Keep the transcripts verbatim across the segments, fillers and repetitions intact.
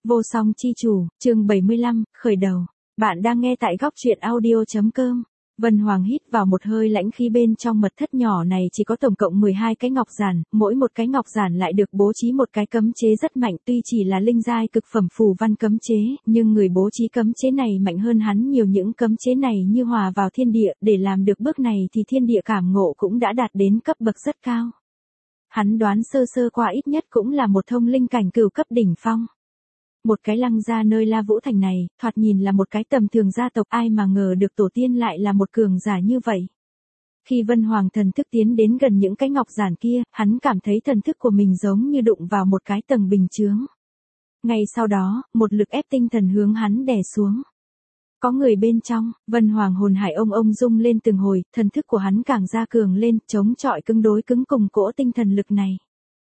Vô song chi chủ, chương bảy mươi lăm, khởi đầu. Bạn đang nghe tại góc truyện audio chấm com. Vân Hoàng hít vào một hơi lãnh khí, bên trong mật thất nhỏ này chỉ có tổng cộng mười hai cái ngọc giản, mỗi một cái ngọc giản lại được bố trí một cái cấm chế rất mạnh, tuy chỉ là linh giai cực phẩm phù văn cấm chế, nhưng người bố trí cấm chế này mạnh hơn hắn nhiều, những cấm chế này như hòa vào thiên địa, để làm được bước này thì thiên địa cảm ngộ cũng đã đạt đến cấp bậc rất cao. Hắn đoán sơ sơ qua ít nhất cũng là một thông linh cảnh cửu cấp đỉnh phong. Một cái Lăng gia nơi La Vũ Thành này, thoạt nhìn là một cái tầm thường gia tộc, ai mà ngờ được tổ tiên lại là một cường giả như vậy. Khi Vân Hoàng thần thức tiến đến gần những cái ngọc giản kia, hắn cảm thấy thần thức của mình giống như đụng vào một cái tầng bình chướng. Ngay sau đó, một lực ép tinh thần hướng hắn đè xuống. Có người bên trong, Vân Hoàng hồn hải ông ông rung lên từng hồi, thần thức của hắn càng gia cường lên, chống chọi cứng đối cứng cùng cỗ tinh thần lực này.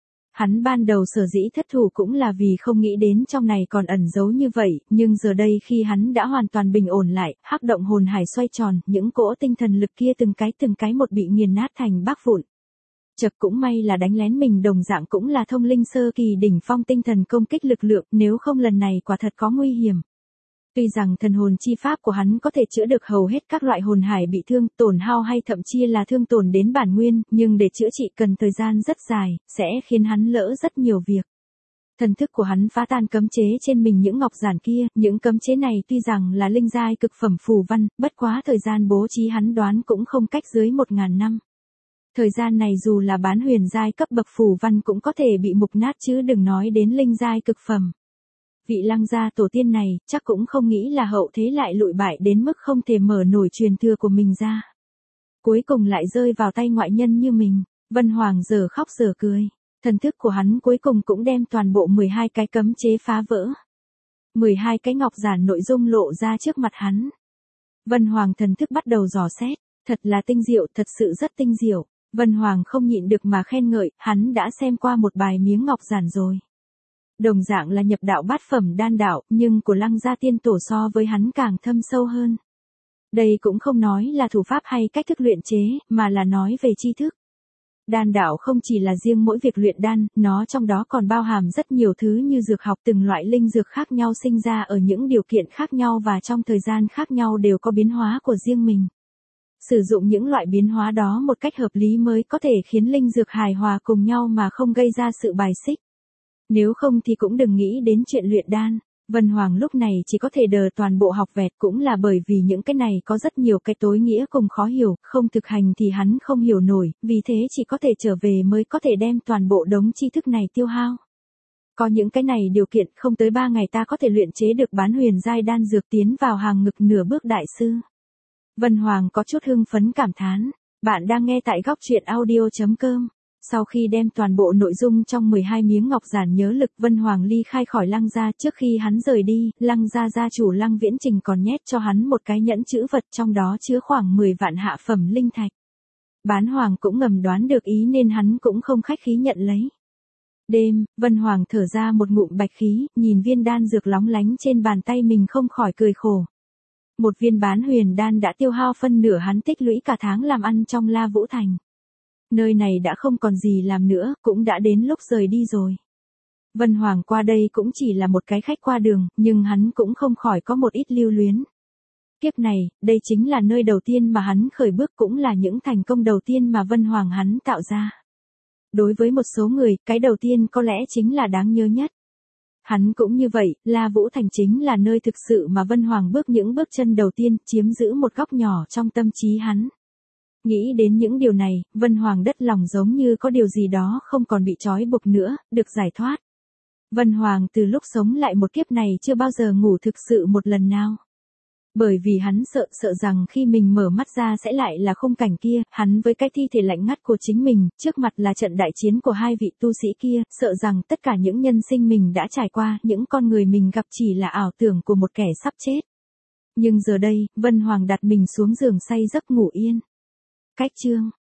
Hắn ban đầu sở dĩ thất thủ cũng là vì không nghĩ đến trong này còn ẩn giấu như vậy, nhưng giờ đây khi hắn đã hoàn toàn bình ổn lại, hắc động hồn hải xoay tròn, những cỗ tinh thần lực kia từng cái từng cái một bị nghiền nát thành bát vụn. Chật, cũng may là đánh lén mình đồng dạng cũng là thông linh sơ kỳ đỉnh phong tinh thần công kích lực lượng, nếu không lần này quả thật có nguy hiểm. Tuy rằng thần hồn chi pháp của hắn có thể chữa được hầu hết các loại hồn hải bị thương, tổn hao hay thậm chí là thương tổn đến bản nguyên, nhưng để chữa trị cần thời gian rất dài, sẽ khiến hắn lỡ rất nhiều việc. Thần thức của hắn phá tan cấm chế trên mình những ngọc giản kia, những cấm chế này tuy rằng là linh giai cực phẩm phù văn, bất quá thời gian bố trí hắn đoán cũng không cách dưới một ngàn năm. Thời gian này dù là bán huyền giai cấp bậc phù văn cũng có thể bị mục nát chứ đừng nói đến linh giai cực phẩm. Vị Lăng gia tổ tiên này, chắc cũng không nghĩ là hậu thế lại lụi bại đến mức không thể mở nổi truyền thừa của mình ra. Cuối cùng lại rơi vào tay ngoại nhân như mình. Vân Hoàng giờ khóc giờ cười. Thần thức của hắn cuối cùng cũng đem toàn bộ mười hai cái cấm chế phá vỡ. mười hai cái ngọc giản nội dung lộ ra trước mặt hắn. Vân Hoàng thần thức bắt đầu dò xét. Thật là tinh diệu, thật sự rất tinh diệu. Vân Hoàng không nhịn được mà khen ngợi, hắn đã xem qua một bài miếng ngọc giản rồi. Đồng dạng là nhập đạo bát phẩm đan đạo, nhưng của Lăng gia tiên tổ so với hắn càng thâm sâu hơn. Đây cũng không nói là thủ pháp hay cách thức luyện chế, mà là nói về tri thức. Đan đạo không chỉ là riêng mỗi việc luyện đan, nó trong đó còn bao hàm rất nhiều thứ như dược học, từng loại linh dược khác nhau sinh ra ở những điều kiện khác nhau và trong thời gian khác nhau đều có biến hóa của riêng mình. Sử dụng những loại biến hóa đó một cách hợp lý mới có thể khiến linh dược hài hòa cùng nhau mà không gây ra sự bài xích. Nếu không thì cũng đừng nghĩ đến chuyện luyện đan. Vân Hoàng lúc này chỉ có thể đờ toàn bộ học vẹt, cũng là bởi vì những cái này có rất nhiều cái tối nghĩa cùng khó hiểu, không thực hành thì hắn không hiểu nổi, vì thế chỉ có thể trở về mới có thể đem toàn bộ đống tri thức này tiêu hao. Có những cái này điều kiện, không tới ba ngày ta có thể luyện chế được bán huyền giai đan dược tiến vào hàng ngực nửa bước đại sư. Vân Hoàng có chút hưng phấn cảm thán. Bạn đang nghe tại góc truyện audio chấm com. Sau khi đem toàn bộ nội dung trong mười hai miếng ngọc giản nhớ lực, Vân Hoàng ly khai khỏi Lăng gia. Trước khi hắn rời đi, Lăng gia gia chủ Lăng Viễn Trình còn nhét cho hắn một cái nhẫn chữ vật, trong đó chứa khoảng mười vạn hạ phẩm linh thạch. Bán Hoàng cũng ngầm đoán được ý nên hắn cũng không khách khí nhận lấy. Đêm, Vân Hoàng thở ra một ngụm bạch khí, nhìn viên đan dược lóng lánh trên bàn tay mình không khỏi cười khổ. Một viên bán huyền đan đã tiêu hao phân nửa hắn tích lũy cả tháng làm ăn trong La Vũ Thành. Nơi này đã không còn gì làm nữa, cũng đã đến lúc rời đi rồi. Vân Hoàng qua đây cũng chỉ là một cái khách qua đường, nhưng hắn cũng không khỏi có một ít lưu luyến. Kiếp này, đây chính là nơi đầu tiên mà hắn khởi bước, cũng là những thành công đầu tiên mà Vân Hoàng hắn tạo ra. Đối với một số người, cái đầu tiên có lẽ chính là đáng nhớ nhất. Hắn cũng như vậy, La Vũ Thành chính là nơi thực sự mà Vân Hoàng bước những bước chân đầu tiên, chiếm giữ một góc nhỏ trong tâm trí hắn. Nghĩ đến những điều này, Vân Hoàng đất lòng giống như có điều gì đó không còn bị trói buộc nữa, được giải thoát. Vân Hoàng từ lúc sống lại một kiếp này chưa bao giờ ngủ thực sự một lần nào. Bởi vì hắn sợ, sợ rằng khi mình mở mắt ra sẽ lại là khung cảnh kia, hắn với cái thi thể lạnh ngắt của chính mình, trước mặt là trận đại chiến của hai vị tu sĩ kia, sợ rằng tất cả những nhân sinh mình đã trải qua, những con người mình gặp chỉ là ảo tưởng của một kẻ sắp chết. Nhưng giờ đây, Vân Hoàng đặt mình xuống giường say giấc ngủ yên. Cách chương